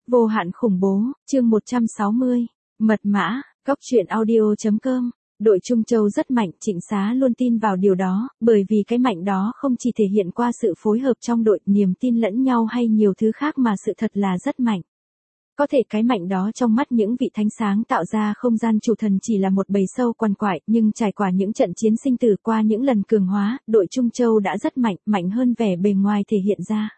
Vô hạn khủng bố, chương 160. Mật mã, góc truyện audio.com. Đội Trung Châu rất mạnh, Trịnh Xá luôn tin vào điều đó, bởi vì cái mạnh đó không chỉ thể hiện qua sự phối hợp trong đội, niềm tin lẫn nhau hay nhiều thứ khác mà sự thật là rất mạnh. Có thể cái mạnh đó trong mắt những vị thánh sáng tạo ra không gian chủ thần chỉ là một bầy sâu quằn quại, nhưng trải qua những trận chiến sinh tử qua những lần cường hóa, đội Trung Châu đã rất mạnh, mạnh hơn vẻ bề ngoài thể hiện ra.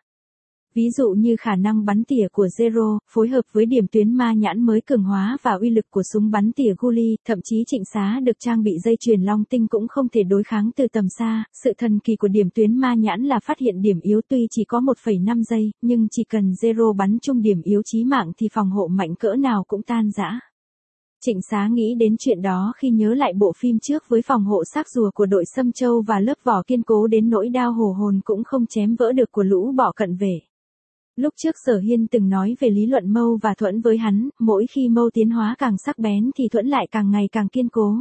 Ví dụ như khả năng bắn tỉa của Zero, phối hợp với điểm tuyến ma nhãn mới cường hóa và uy lực của súng bắn tỉa Guli, thậm chí Trịnh Xá được trang bị dây chuyền long tinh cũng không thể đối kháng từ tầm xa. Sự thần kỳ của điểm tuyến ma nhãn là phát hiện điểm yếu tuy chỉ có 1,5 giây, nhưng chỉ cần Zero bắn trúng điểm yếu chí mạng thì phòng hộ mạnh cỡ nào cũng tan rã. Trịnh Xá nghĩ đến chuyện đó khi nhớ lại bộ phim trước với phòng hộ xác rùa của đội Sâm Châu và lớp vỏ kiên cố đến nỗi đao hổ hồn cũng không chém vỡ được của lũ bọ cận vệ. Lúc trước Sở Hiên từng nói về lý luận mâu và thuẫn với hắn, mỗi khi mâu tiến hóa càng sắc bén thì thuẫn lại càng ngày càng kiên cố.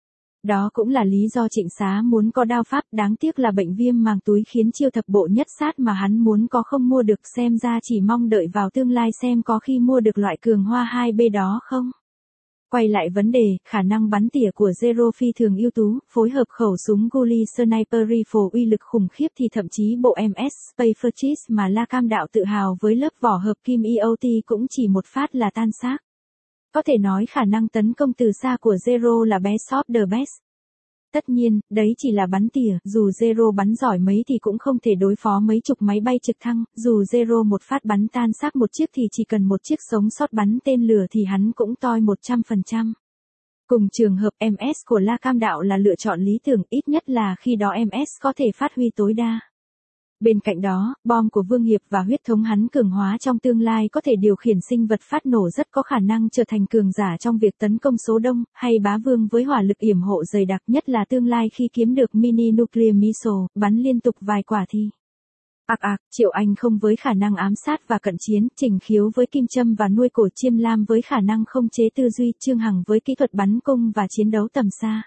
Đó cũng là lý do Trịnh Xá muốn có đao pháp, đáng tiếc là bệnh viêm màng túi khiến chiêu thập bộ nhất sát mà hắn muốn có không mua được, xem ra chỉ mong đợi vào tương lai xem có khi mua được loại cường hoa 2B đó không. Quay lại vấn đề, khả năng bắn tỉa của Zero phi thường ưu tú, phối hợp khẩu súng Guli Sniper Rifle uy lực khủng khiếp thì thậm chí bộ MS Space Fortress mà La Cam Đạo tự hào với lớp vỏ hợp kim EOT cũng chỉ một phát là tan xác. Có thể nói khả năng tấn công từ xa của Zero là best of the best. Tất nhiên, đấy chỉ là bắn tỉa, dù Zero bắn giỏi mấy thì cũng không thể đối phó mấy chục máy bay trực thăng, dù Zero một phát bắn tan xác một chiếc thì chỉ cần một chiếc sống sót bắn tên lửa thì hắn cũng toi 100%. Cùng trường hợp MS của La Cam Đạo là lựa chọn lý tưởng, ít nhất là khi đó MS có thể phát huy tối đa. Bên cạnh đó, bom của Vương Hiệp và huyết thống hắn cường hóa trong tương lai có thể điều khiển sinh vật phát nổ rất có khả năng trở thành cường giả trong việc tấn công số đông, hay bá vương với hỏa lực yểm hộ dày đặc, nhất là tương lai khi kiếm được mini nuclear missile, bắn liên tục vài quả thì. Triệu Anh không với khả năng ám sát và cận chiến, Trình Khiếu với kim châm và nuôi cổ chiêm lam với khả năng không chế tư duy, Trương Hằng với kỹ thuật bắn cung và chiến đấu tầm xa.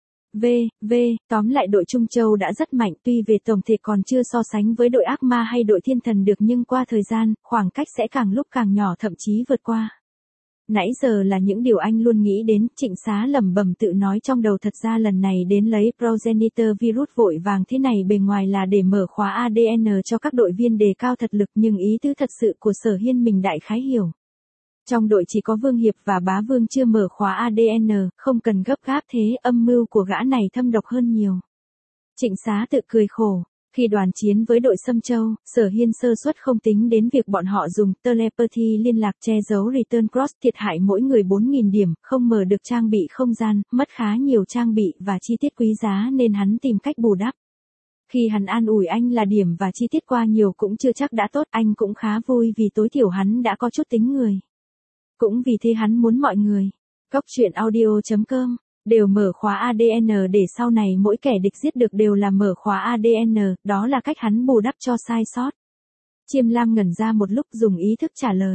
Tóm lại đội Trung Châu đã rất mạnh, tuy về tổng thể còn chưa so sánh với đội ác ma hay đội thiên thần được, nhưng qua thời gian, khoảng cách sẽ càng lúc càng nhỏ, thậm chí vượt qua. Nãy giờ là những điều anh luôn nghĩ đến, Trịnh Xá lẩm bẩm tự nói trong đầu, thật ra lần này đến lấy progenitor virus vội vàng thế này bề ngoài là để mở khóa ADN cho các đội viên đề cao thật lực, nhưng ý tứ thật sự của Sở Hiên mình đại khái hiểu. Trong đội chỉ có Vương Hiệp và Bá Vương chưa mở khóa ADN, không cần gấp gáp thế, âm mưu của gã này thâm độc hơn nhiều. Trịnh Xá tự cười khổ. Khi đoàn chiến với đội Sâm Châu, Sở Hiên sơ suất không tính đến việc bọn họ dùng telepathy liên lạc che giấu return cross, thiệt hại mỗi người 4.000 điểm, không mở được trang bị không gian, mất khá nhiều trang bị và chi tiết quý giá nên hắn tìm cách bù đắp. Khi hắn an ủi anh là điểm và chi tiết qua nhiều cũng chưa chắc đã tốt, anh cũng khá vui vì tối thiểu hắn đã có chút tính người. Cũng vì thế hắn muốn mọi người, góc truyện audio.com, đều mở khóa ADN để sau này mỗi kẻ địch giết được đều là mở khóa ADN, đó là cách hắn bù đắp cho sai sót. Chiêm Lam ngẩn ra một lúc dùng ý thức trả lời.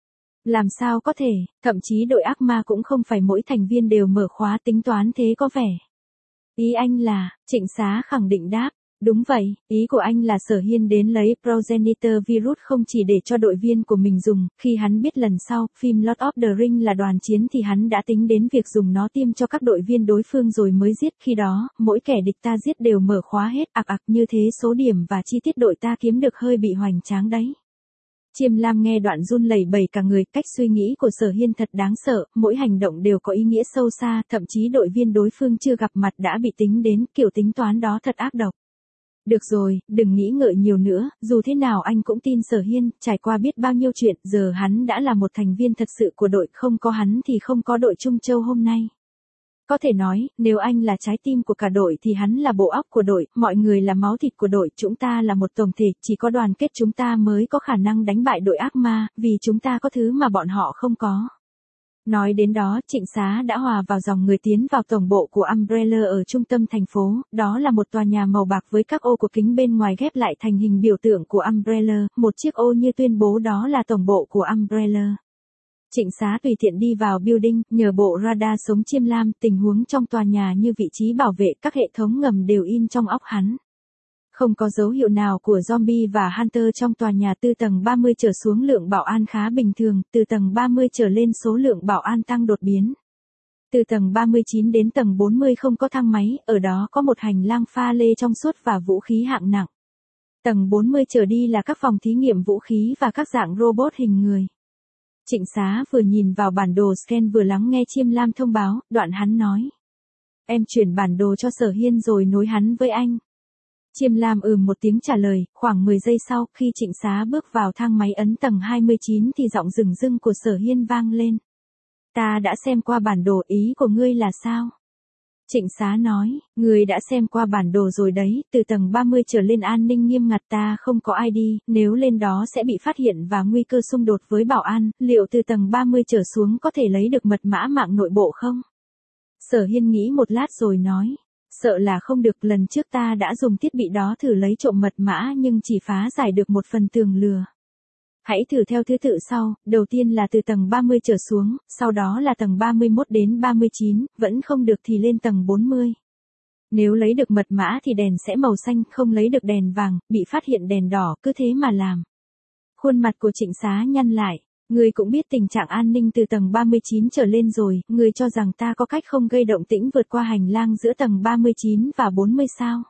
Làm sao có thể, thậm chí đội ác ma cũng không phải mỗi thành viên đều mở khóa, tính toán thế có vẻ. Ý anh là, Trịnh Xá khẳng định đáp. Đúng vậy, ý của anh là Sở Hiên đến lấy progenitor virus không chỉ để cho đội viên của mình dùng, khi hắn biết lần sau, phim Lord of the Ring là đoàn chiến thì hắn đã tính đến việc dùng nó tiêm cho các đội viên đối phương rồi mới giết, khi đó, mỗi kẻ địch ta giết đều mở khóa hết, như thế số điểm và chi tiết đội ta kiếm được hơi bị hoành tráng đấy. Chiêm Lam nghe đoạn run lẩy bẩy cả người, cách suy nghĩ của Sở Hiên thật đáng sợ, mỗi hành động đều có ý nghĩa sâu xa, thậm chí đội viên đối phương chưa gặp mặt đã bị tính đến, kiểu tính toán đó thật ác độc. Được rồi, đừng nghĩ ngợi nhiều nữa, dù thế nào anh cũng tin Sở Hiên, trải qua biết bao nhiêu chuyện, giờ hắn đã là một thành viên thật sự của đội, không có hắn thì không có đội Trung Châu hôm nay. Có thể nói, nếu anh là trái tim của cả đội thì hắn là bộ óc của đội, mọi người là máu thịt của đội, chúng ta là một tổng thể, chỉ có đoàn kết chúng ta mới có khả năng đánh bại đội ác ma, vì chúng ta có thứ mà bọn họ không có. Nói đến đó, Trịnh Xá đã hòa vào dòng người tiến vào tổng bộ của Umbrella ở trung tâm thành phố, đó là một tòa nhà màu bạc với các ô của kính bên ngoài ghép lại thành hình biểu tượng của Umbrella, một chiếc ô như tuyên bố đó là tổng bộ của Umbrella. Trịnh Xá tùy tiện đi vào building, nhờ bộ radar sống Chiêm Lam, tình huống trong tòa nhà như vị trí bảo vệ, các hệ thống ngầm đều in trong óc hắn. Không có dấu hiệu nào của zombie và Hunter trong tòa nhà. Từ tầng 30 trở xuống lượng bảo an khá bình thường, từ tầng 30 trở lên số lượng bảo an tăng đột biến. Từ tầng 39 đến tầng 40 không có thang máy, ở đó có một hành lang pha lê trong suốt và vũ khí hạng nặng. Tầng 40 trở đi là các phòng thí nghiệm vũ khí và các dạng robot hình người. Trịnh Xá vừa nhìn vào bản đồ scan vừa lắng nghe Chiêm Lam thông báo, đoạn hắn nói. Em chuyển bản đồ cho Sở Hiên rồi nối hắn với anh. Chiêm Lam một tiếng trả lời, khoảng 10 giây sau, khi Trịnh Xá bước vào thang máy ấn tầng 29 thì giọng rừng rưng của Sở Hiên vang lên. Ta đã xem qua bản đồ, ý của ngươi là sao? Trịnh Xá nói, ngươi đã xem qua bản đồ rồi đấy, từ tầng 30 trở lên an ninh nghiêm ngặt, ta không có ID, nếu lên đó sẽ bị phát hiện và nguy cơ xung đột với bảo an, liệu từ tầng 30 trở xuống có thể lấy được mật mã mạng nội bộ không? Sở Hiên nghĩ một lát rồi nói, sợ là không được, lần trước ta đã dùng thiết bị đó thử lấy trộm mật mã nhưng chỉ phá giải được một phần tường lừa. Hãy thử theo thứ tự sau, đầu tiên là từ tầng 30 trở xuống, sau đó là tầng 31 đến 39, vẫn không được thì lên tầng 40. Nếu lấy được mật mã thì đèn sẽ màu xanh, không lấy được đèn vàng, bị phát hiện đèn đỏ, cứ thế mà làm. Khuôn mặt của Trịnh Xá nhăn lại, ngươi cũng biết tình trạng an ninh từ tầng 39 trở lên rồi, ngươi cho rằng ta có cách không gây động tĩnh vượt qua hành lang giữa tầng 39 và 40 sao?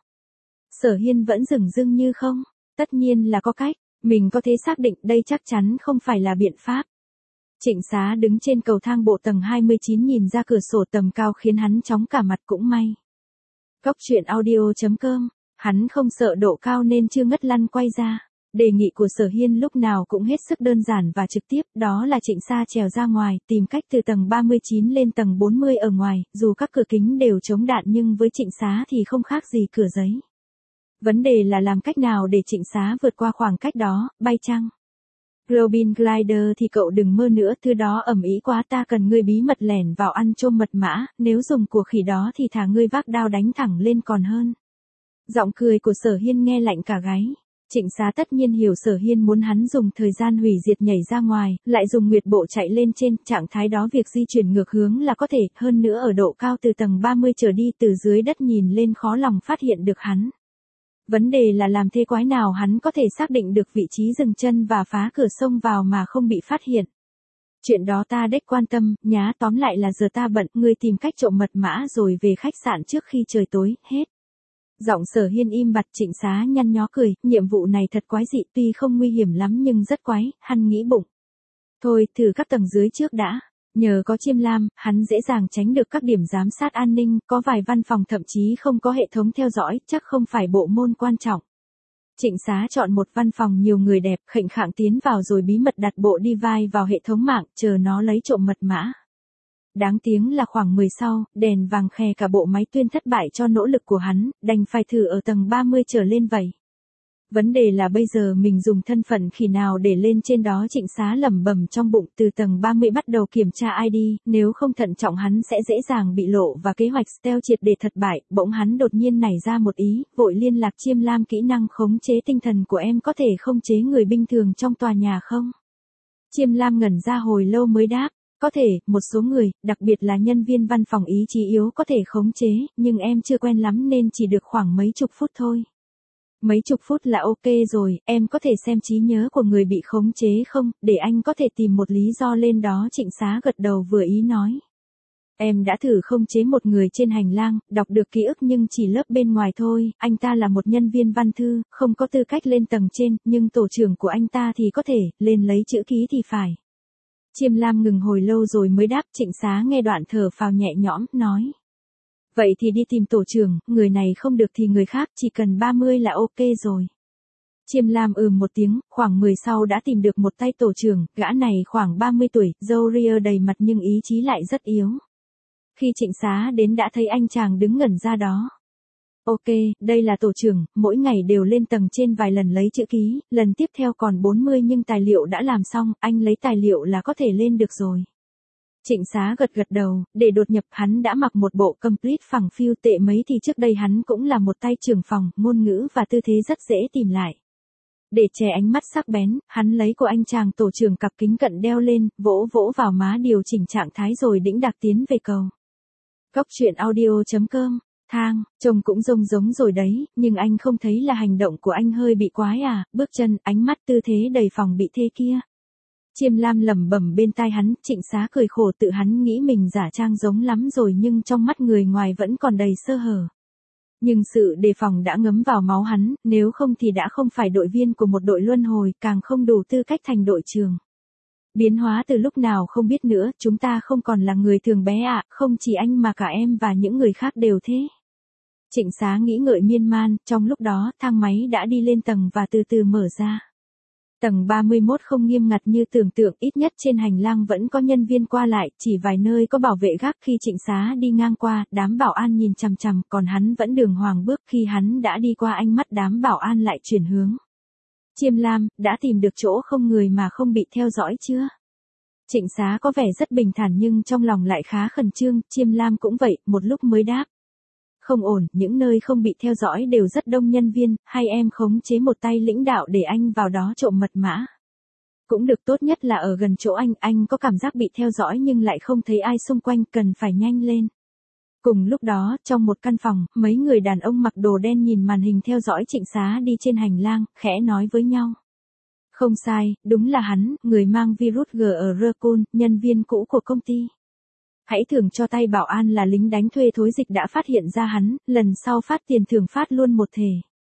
Sở Hiên vẫn dửng dưng như không, tất nhiên là có cách. Mình có thể xác định đây chắc chắn không phải là biện pháp. Trịnh Xá đứng trên cầu thang bộ tầng 29 nhìn ra cửa sổ tầm cao khiến hắn chóng cả mặt, cũng may. Cóc truyện audio.com, hắn không sợ độ cao nên chưa ngất lăn quay ra. Đề nghị của Sở Hiên lúc nào cũng hết sức đơn giản và trực tiếp, đó là Trịnh Xá trèo ra ngoài, tìm cách từ tầng 39 lên tầng 40 ở ngoài, dù các cửa kính đều chống đạn nhưng với Trịnh Xá thì không khác gì cửa giấy. Vấn đề là làm cách nào để Trịnh Xá vượt qua khoảng cách đó, bay chăng? Robin Glider thì cậu đừng mơ nữa, thứ đó ầm ĩ quá, ta cần ngươi bí mật lẻn vào ăn trộm mật mã, nếu dùng của khỉ đó thì thà ngươi vác đao đánh thẳng lên còn hơn. Giọng cười của Sở Hiên nghe lạnh cả gáy. Trịnh Xá tất nhiên hiểu Sở Hiên muốn hắn dùng thời gian hủy diệt nhảy ra ngoài, lại dùng nguyệt bộ chạy lên trên, trạng thái đó việc di chuyển ngược hướng là có thể, hơn nữa ở độ cao từ tầng 30 trở đi, từ dưới đất nhìn lên khó lòng phát hiện được hắn. Vấn đề là làm thế quái nào hắn có thể xác định được vị trí dừng chân và phá cửa sông vào mà không bị phát hiện. Chuyện đó ta đếch quan tâm, nhá, tóm lại là giờ ta bận, ngươi tìm cách trộm mật mã rồi về khách sạn trước khi trời tối, hết. Giọng Sở Hiên im bặt. Trịnh Xá nhăn nhó cười, nhiệm vụ này thật quái dị, tuy không nguy hiểm lắm nhưng rất quái, hắn nghĩ bụng. Thôi, thử các tầng dưới trước đã. Nhờ có Chiêm Lam, hắn dễ dàng tránh được các điểm giám sát an ninh, có vài văn phòng thậm chí không có hệ thống theo dõi, chắc không phải bộ môn quan trọng. Trịnh Xá chọn một văn phòng nhiều người đẹp, khệnh khạng tiến vào rồi bí mật đặt bộ device vào hệ thống mạng, chờ nó lấy trộm mật mã. Đáng tiếng là khoảng 10 sau, đèn vàng khè cả bộ máy tuyên thất bại cho nỗ lực của hắn, đành phải thử ở tầng 30 trở lên vậy. Vấn đề là bây giờ mình dùng thân phận khỉ nào để lên trên đó? Trịnh Xá lẩm bẩm trong bụng. Từ tầng 30 bắt đầu kiểm tra ID, nếu không thận trọng hắn sẽ dễ dàng bị lộ và kế hoạch stealth triệt để thất bại. Bỗng hắn đột nhiên nảy ra một ý, vội liên lạc Chiêm Lam, kỹ năng khống chế tinh thần của em có thể khống chế người bình thường trong tòa nhà không? Chiêm Lam ngẩn ra hồi lâu mới đáp, có thể, một số người, đặc biệt là nhân viên văn phòng ý chí yếu có thể khống chế, nhưng em chưa quen lắm nên chỉ được khoảng mấy chục phút thôi. Mấy chục phút là ok rồi, em có thể xem trí nhớ của người bị khống chế không, để anh có thể tìm một lý do lên đó. Trịnh Xá gật đầu vừa ý nói. Em đã thử khống chế một người trên hành lang, đọc được ký ức nhưng chỉ lớp bên ngoài thôi, anh ta là một nhân viên văn thư, không có tư cách lên tầng trên, nhưng tổ trưởng của anh ta thì có thể, lên lấy chữ ký thì phải. Chiêm Lam ngừng hồi lâu rồi mới đáp. Trịnh Xá nghe đoạn thở phào nhẹ nhõm, nói. Vậy thì đi tìm tổ trưởng, người này không được thì người khác, chỉ cần 30 là ok rồi. Chiêm Lam một tiếng, khoảng 10 sau đã tìm được một tay tổ trưởng, gã này khoảng 30 tuổi, râu ria đầy mặt nhưng ý chí lại rất yếu. Khi Trịnh Xá đến đã thấy anh chàng đứng ngẩn ra đó. Ok, đây là tổ trưởng, mỗi ngày đều lên tầng trên vài lần lấy chữ ký, lần tiếp theo còn 40 nhưng tài liệu đã làm xong, anh lấy tài liệu là có thể lên được rồi. Trịnh Xá gật đầu, để đột nhập hắn đã mặc một bộ complete phẳng phiu, tệ mấy thì trước đây hắn cũng là một tay trưởng phòng, ngôn ngữ và tư thế rất dễ tìm lại. Để che ánh mắt sắc bén, hắn lấy của anh chàng tổ trưởng cặp kính cận đeo lên, vỗ vỗ vào má điều chỉnh trạng thái rồi đĩnh đạc tiến về cầu. Cóc truyện audio.com thang, trông cũng giống rồi đấy, nhưng anh không thấy là hành động của anh hơi bị quái à, bước chân, ánh mắt tư thế đầy phòng bị thê kia. Chiêm Lam lẩm bẩm bên tai hắn, Trịnh Xá cười khổ tự hắn nghĩ mình giả trang giống lắm rồi nhưng trong mắt người ngoài vẫn còn đầy sơ hở. Nhưng sự đề phòng đã ngấm vào máu hắn, nếu không thì đã không phải đội viên của một đội luân hồi, càng không đủ tư cách thành đội trưởng. Biến hóa từ lúc nào không biết nữa, chúng ta không còn là người thường bé ạ, không chỉ anh mà cả em và những người khác đều thế. Trịnh Xá nghĩ ngợi miên man, trong lúc đó thang máy đã đi lên tầng và từ từ mở ra. Tầng 31 không nghiêm ngặt như tưởng tượng, ít nhất trên hành lang vẫn có nhân viên qua lại, chỉ vài nơi có bảo vệ gác khi Trịnh Xá đi ngang qua, đám bảo an nhìn chằm chằm, còn hắn vẫn đường hoàng bước khi hắn đã đi qua ánh mắt đám bảo an lại chuyển hướng. Chiêm Lam, đã tìm được chỗ không người mà không bị theo dõi chưa? Trịnh Xá có vẻ rất bình thản nhưng trong lòng lại khá khẩn trương, Chiêm Lam cũng vậy, một lúc mới đáp. Không ổn, những nơi không bị theo dõi đều rất đông nhân viên, hay em khống chế một tay lãnh đạo để anh vào đó trộm mật mã. Cũng được, tốt nhất là ở gần chỗ anh có cảm giác bị theo dõi nhưng lại không thấy ai xung quanh, cần phải nhanh lên. Cùng lúc đó, trong một căn phòng, mấy người đàn ông mặc đồ đen nhìn màn hình theo dõi Trịnh Xá đi trên hành lang, khẽ nói với nhau. Không sai, đúng là hắn, người mang virus GR, nhân viên cũ của công ty. Hãy thưởng cho tay bảo an là lính đánh thuê thối dịch đã phát hiện ra hắn, lần sau phát tiền thưởng phát luôn một thể.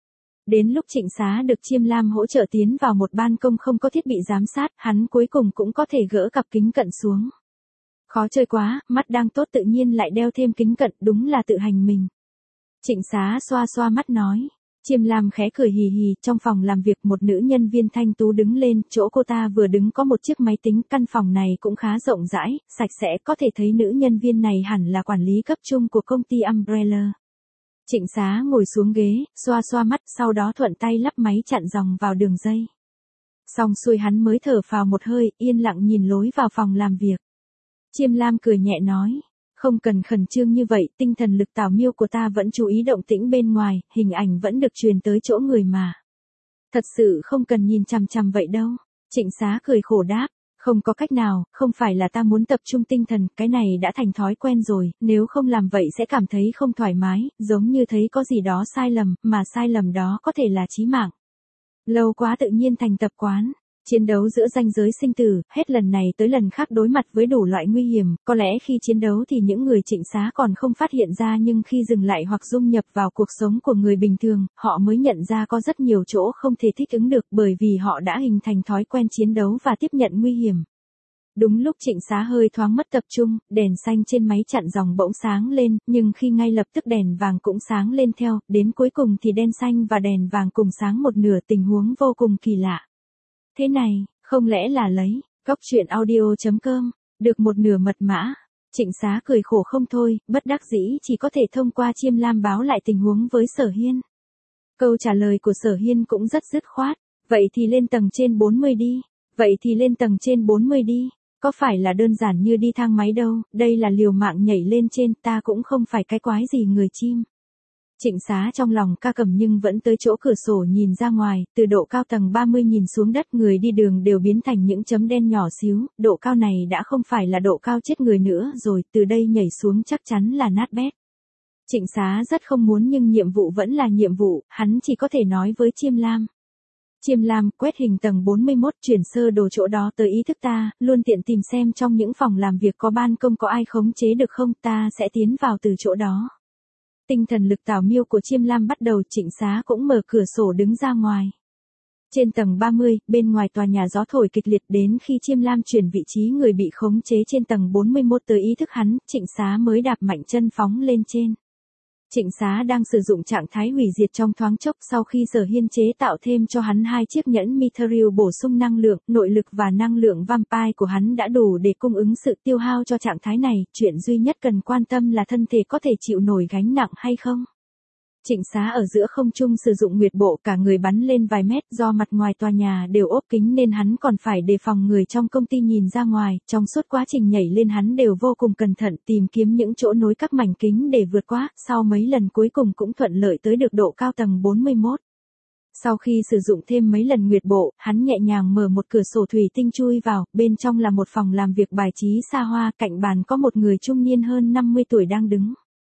Đến lúc Trịnh Xá được Chiêm Lam hỗ trợ tiến vào một ban công không có thiết bị giám sát, hắn cuối cùng cũng có thể gỡ cặp kính cận xuống. Khó chơi quá, mắt đang tốt tự nhiên lại đeo thêm kính cận, đúng là tự hành mình. Trịnh Xá xoa xoa mắt nói. Chiêm Lam khẽ cười hì hì, trong phòng làm việc một nữ nhân viên thanh tú đứng lên, chỗ cô ta vừa đứng có một chiếc máy tính, căn phòng này cũng khá rộng rãi, sạch sẽ, có thể thấy nữ nhân viên này hẳn là quản lý cấp trung của công ty Umbrella. Trịnh Xá ngồi xuống ghế, xoa xoa mắt, sau đó thuận tay lắp máy chặn dòng vào đường dây. Xong xuôi hắn mới thở phào một hơi, yên lặng nhìn lối vào phòng làm việc. Chiêm Lam cười nhẹ nói. Không cần khẩn trương như vậy, tinh thần lực tảo miêu của ta vẫn chú ý động tĩnh bên ngoài, hình ảnh vẫn được truyền tới chỗ người mà. Thật sự không cần nhìn chằm chằm vậy đâu. Trịnh Xá cười khổ đáp, không có cách nào, không phải là ta muốn tập trung tinh thần, cái này đã thành thói quen rồi, nếu không làm vậy sẽ cảm thấy không thoải mái, giống như thấy có gì đó sai lầm, mà sai lầm đó có thể là chí mạng. Lâu quá tự nhiên thành tập quán. Chiến đấu giữa ranh giới sinh tử, hết lần này tới lần khác đối mặt với đủ loại nguy hiểm, có lẽ khi chiến đấu thì những người Trịnh Xá còn không phát hiện ra nhưng khi dừng lại hoặc dung nhập vào cuộc sống của người bình thường, họ mới nhận ra có rất nhiều chỗ không thể thích ứng được bởi vì họ đã hình thành thói quen chiến đấu và tiếp nhận nguy hiểm. Đúng lúc Trịnh Xá hơi thoáng mất tập trung, đèn xanh trên máy chặn dòng bỗng sáng lên, nhưng khi ngay lập tức đèn vàng cũng sáng lên theo, đến cuối cùng thì đèn xanh và đèn vàng cùng sáng một nửa, tình huống vô cùng kỳ lạ. Thế này, không lẽ là lấy, góc truyện audio.com, được một nửa mật mã. Trịnh Xá cười khổ không thôi, bất đắc dĩ chỉ có thể thông qua Chiêm Lam báo lại tình huống với Sở Hiên. Câu trả lời của Sở Hiên cũng rất dứt khoát, vậy thì lên tầng trên 40 đi, vậy thì lên tầng trên 40 đi, có phải là đơn giản như đi thang máy đâu, đây là liều mạng nhảy lên trên, ta cũng không phải cái quái gì người chim. Trịnh Xá trong lòng ca cầm nhưng vẫn tới chỗ cửa sổ nhìn ra ngoài, từ độ cao tầng 30 nhìn xuống đất người đi đường đều biến thành những chấm đen nhỏ xíu, độ cao này đã không phải là độ cao chết người nữa rồi, từ đây nhảy xuống chắc chắn là nát bét. Trịnh Xá rất không muốn nhưng nhiệm vụ vẫn là nhiệm vụ, hắn chỉ có thể nói với Chiêm Lam. Chiêm Lam, quét hình tầng 41 chuyển sơ đồ chỗ đó tới ý thức ta, luôn tiện tìm xem trong những phòng làm việc có ban công có ai khống chế được không, ta sẽ tiến vào từ chỗ đó. Tinh thần lực tảo miêu của Chiêm Lam bắt đầu, Trịnh Xá cũng mở cửa sổ đứng ra ngoài. Trên tầng 30, bên ngoài tòa nhà gió thổi kịch liệt, đến khi Chiêm Lam chuyển vị trí người bị khống chế trên tầng 41 tới ý thức hắn, Trịnh Xá mới đạp mạnh chân phóng lên trên. Trịnh Xá đang sử dụng trạng thái hủy diệt trong thoáng chốc sau khi Sở Hiên chế tạo thêm cho hắn 2 chiếc nhẫn Mithril bổ sung năng lượng, nội lực và năng lượng vampire của hắn đã đủ để cung ứng sự tiêu hao cho trạng thái này, chuyện duy nhất cần quan tâm là thân thể có thể chịu nổi gánh nặng hay không. Trịnh Xá ở giữa không trung sử dụng nguyệt bộ, cả người bắn lên vài mét, do mặt ngoài tòa nhà đều ốp kính nên hắn còn phải đề phòng người trong công ty nhìn ra ngoài, trong suốt quá trình nhảy lên hắn đều vô cùng cẩn thận tìm kiếm những chỗ nối các mảnh kính để vượt qua, sau mấy lần cuối cùng cũng thuận lợi tới được độ cao tầng 41. Sau khi sử dụng thêm mấy lần nguyệt bộ, hắn nhẹ nhàng mở một cửa sổ thủy tinh chui vào, bên trong là một phòng làm việc bài trí xa hoa, cạnh bàn có một người trung niên hơn 50 tuổi đang đứng.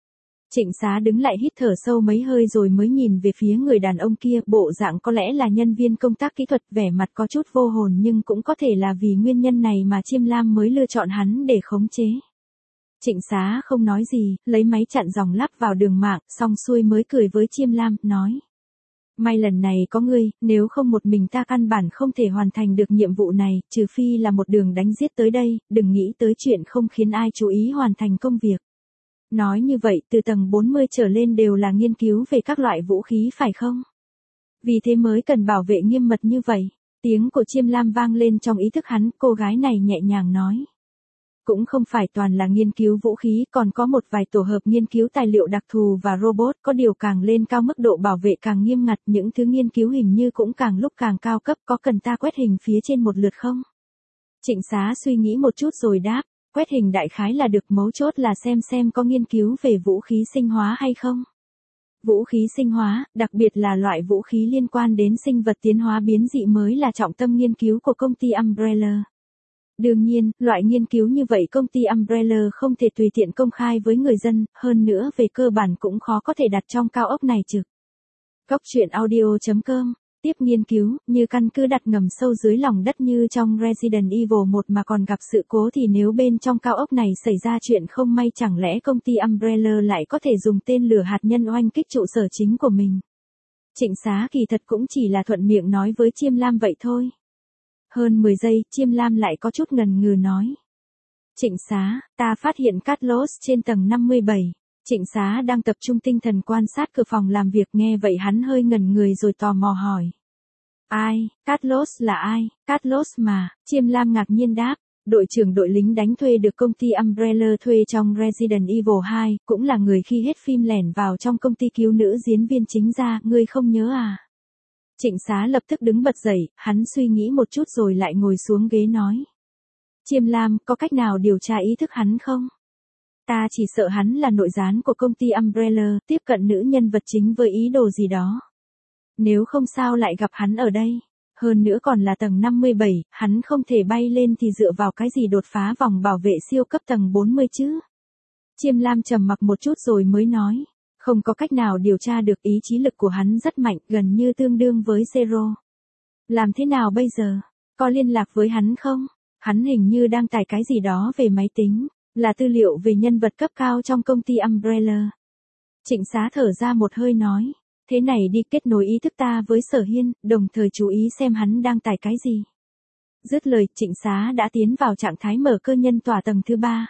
Trịnh Xá đứng lại hít thở sâu mấy hơi rồi mới nhìn về phía người đàn ông kia, bộ dạng có lẽ là nhân viên công tác kỹ thuật, vẻ mặt có chút vô hồn nhưng cũng có thể là vì nguyên nhân này mà Chiêm Lam mới lựa chọn hắn để khống chế. Trịnh Xá không nói gì, lấy máy chặn dòng lắp vào đường mạng, xong xuôi mới cười với Chiêm Lam, nói. May lần này có ngươi, nếu không một mình ta căn bản không thể hoàn thành được nhiệm vụ này, trừ phi là một đường đánh giết tới đây, đừng nghĩ tới chuyện không khiến ai chú ý hoàn thành công việc. Nói như vậy, từ tầng 40 trở lên đều là nghiên cứu về các loại vũ khí phải không? Vì thế mới cần bảo vệ nghiêm mật như vậy. Tiếng của Chiêm Lam vang lên trong ý thức hắn, cô gái này nhẹ nhàng nói. Cũng không phải toàn là nghiên cứu vũ khí, còn có một vài tổ hợp nghiên cứu tài liệu đặc thù và robot, có điều càng lên cao mức độ bảo vệ càng nghiêm ngặt, những thứ nghiên cứu hình như cũng càng lúc càng cao cấp, có cần ta quét hình phía trên một lượt không? Trịnh Xá suy nghĩ một chút rồi đáp, quét hình đại khái là được, mấu chốt là xem có nghiên cứu về vũ khí sinh hóa hay không. Vũ khí sinh hóa, đặc biệt là loại vũ khí liên quan đến sinh vật tiến hóa biến dị mới là trọng tâm nghiên cứu của công ty Umbrella. Đương nhiên, loại nghiên cứu như vậy công ty Umbrella không thể tùy tiện công khai với người dân, hơn nữa về cơ bản cũng khó có thể đặt trong cao ốc này trực. Cốc truyện audio.com Tiếp nghiên cứu, như căn cứ đặt ngầm sâu dưới lòng đất như trong Resident Evil 1 mà còn gặp sự cố thì nếu bên trong cao ốc này xảy ra chuyện không may chẳng lẽ công ty Umbrella lại có thể dùng tên lửa hạt nhân oanh kích trụ sở chính của mình. Trịnh Xá kỳ thật cũng chỉ là thuận miệng nói với Chiêm Lam vậy thôi. Hơn 10 giây, Chiêm Lam lại có chút ngần ngừ nói. Trịnh Xá, ta phát hiện Carlos trên tầng 57. Trịnh Xá đang tập trung tinh thần quan sát cửa phòng làm việc, nghe vậy hắn hơi ngẩn người rồi tò mò hỏi. Ai, Carlos là ai? Carlos mà, Chiêm Lam ngạc nhiên đáp. Đội trưởng đội lính đánh thuê được công ty Umbrella thuê trong Resident Evil 2, cũng là người khi hết phim lẻn vào trong công ty cứu nữ diễn viên chính ra, ngươi không nhớ à? Trịnh Xá lập tức đứng bật dậy, hắn suy nghĩ một chút rồi lại ngồi xuống ghế nói. Chiêm Lam, có cách nào điều tra ý thức hắn không? Ta chỉ sợ hắn là nội gián của công ty Umbrella, tiếp cận nữ nhân vật chính với ý đồ gì đó. Nếu không sao lại gặp hắn ở đây. Hơn nữa còn là tầng 57, hắn không thể bay lên thì dựa vào cái gì đột phá vòng bảo vệ siêu cấp tầng 40 chứ? Chiêm Lam trầm mặc một chút rồi mới nói. Không có cách nào điều tra được, ý chí lực của hắn rất mạnh, gần như tương đương với Zero. Làm thế nào bây giờ? Có liên lạc với hắn không? Hắn hình như đang tải cái gì đó về máy tính, là tư liệu về nhân vật cấp cao trong công ty Umbrella. Trịnh Xá thở ra một hơi nói. Thế này đi, kết nối ý thức ta với Sở Hiên, đồng thời chú ý xem hắn đang tải cái gì. Dứt lời, Trịnh Xá đã tiến vào trạng thái mở cơ nhân tỏa tầng thứ 3.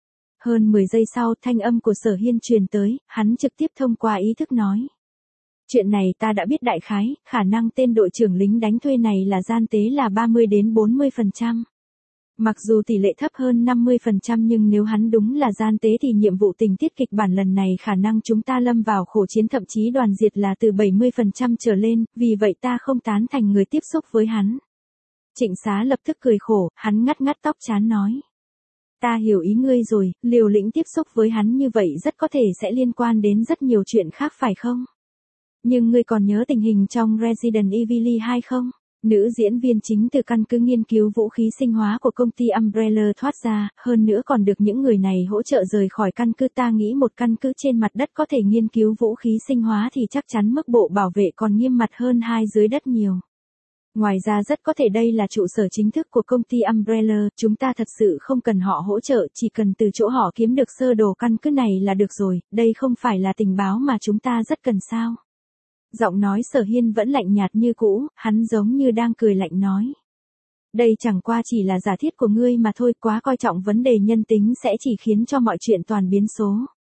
Hơn 10 giây sau, thanh âm của Sở Hiên truyền tới, hắn trực tiếp thông qua ý thức nói. Chuyện này ta đã biết đại khái, khả năng tên đội trưởng lính đánh thuê này là gian tế là 30 đến 40%. Mặc dù tỷ lệ thấp hơn 50% nhưng nếu hắn đúng là gian tế thì nhiệm vụ tình tiết kịch bản lần này khả năng chúng ta lâm vào khổ chiến thậm chí đoàn diệt là từ 70% trở lên, vì vậy ta không tán thành người tiếp xúc với hắn. Trịnh Xá lập tức cười khổ, hắn ngắt tóc chán nói. Ta hiểu ý ngươi rồi, liều lĩnh tiếp xúc với hắn như vậy rất có thể sẽ liên quan đến rất nhiều chuyện khác phải không? Nhưng ngươi còn nhớ tình hình trong Resident Evil 2 không? Nữ diễn viên chính từ căn cứ nghiên cứu vũ khí sinh hóa của công ty Umbrella thoát ra, hơn nữa còn được những người này hỗ trợ rời khỏi căn cứ. Ta nghĩ một căn cứ trên mặt đất có thể nghiên cứu vũ khí sinh hóa thì chắc chắn mức độ bảo vệ còn nghiêm mật hơn hai dưới đất nhiều. Ngoài ra rất có thể đây là trụ sở chính thức của công ty Umbrella, chúng ta thật sự không cần họ hỗ trợ, chỉ cần từ chỗ họ kiếm được sơ đồ căn cứ này là được rồi, đây không phải là tình báo mà chúng ta rất cần sao. Giọng nói Sở Hiên vẫn lạnh nhạt như cũ, hắn giống như đang cười lạnh nói. Đây chẳng qua chỉ là giả thiết của ngươi mà thôi, quá coi trọng vấn đề nhân tính sẽ chỉ khiến cho mọi chuyện toàn biến số.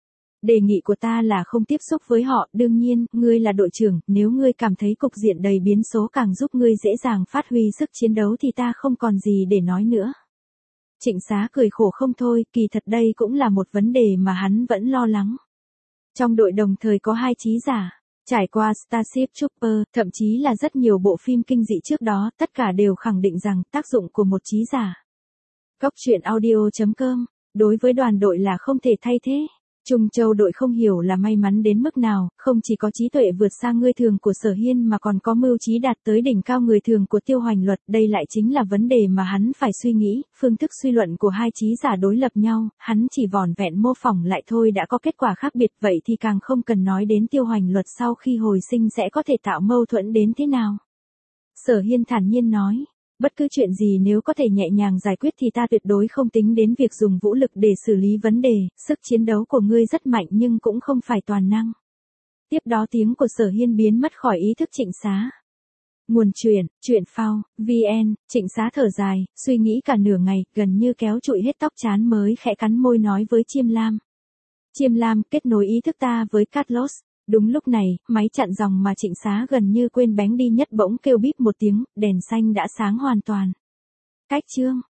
Đề nghị của ta là không tiếp xúc với họ, đương nhiên, ngươi là đội trưởng, nếu ngươi cảm thấy cục diện đầy biến số càng giúp ngươi dễ dàng phát huy sức chiến đấu thì ta không còn gì để nói nữa. Trịnh Xá cười khổ không thôi, kỳ thật đây cũng là một vấn đề mà hắn vẫn lo lắng. Trong đội đồng thời có 2 trí giả. Trải qua Starship Trooper, thậm chí là rất nhiều bộ phim kinh dị trước đó, tất cả đều khẳng định rằng tác dụng của một trí giả. Cốc truyện audio.com, đối với đoàn đội là không thể thay thế. Trung Châu đội không hiểu là may mắn đến mức nào, không chỉ có trí tuệ vượt xa người thường của Sở Hiên mà còn có mưu trí đạt tới đỉnh cao người thường của Tiêu Hoành Luật. Đây lại chính là vấn đề mà hắn phải suy nghĩ, phương thức suy luận của hai trí giả đối lập nhau, hắn chỉ vỏn vẹn mô phỏng lại thôi đã có kết quả khác biệt, vậy thì càng không cần nói đến Tiêu Hoành Luật sau khi hồi sinh sẽ có thể tạo mâu thuẫn đến thế nào. Sở Hiên thản nhiên nói. Bất cứ chuyện gì nếu có thể nhẹ nhàng giải quyết thì ta tuyệt đối không tính đến việc dùng vũ lực để xử lý vấn đề, sức chiến đấu của ngươi rất mạnh nhưng cũng không phải toàn năng. Tiếp đó tiếng của Sở Hiên biến mất khỏi ý thức Trịnh Xá. Nguồn chuyện phao, VN, Trịnh Xá thở dài, suy nghĩ cả nửa ngày, gần như kéo trụi hết tóc trán mới khẽ cắn môi nói với Chiêm Lam. Chiêm Lam, kết nối ý thức ta với Carlos. Đúng lúc này, máy chặn dòng mà Trịnh Xá gần như quên bén đi nhất bỗng kêu bíp một tiếng, đèn xanh đã sáng hoàn toàn. Cách chương